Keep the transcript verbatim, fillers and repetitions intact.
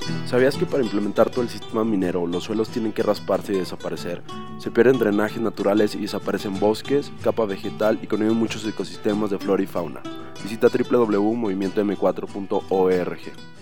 ¿Sabías que para implementar todo el sistema minero los suelos tienen que rasparse y desaparecer? Se pierden drenajes naturales y desaparecen bosques, capa vegetal y con ello muchos ecosistemas de flora y fauna. Visita doble u doble u doble u punto movimiento eme cuatro punto org.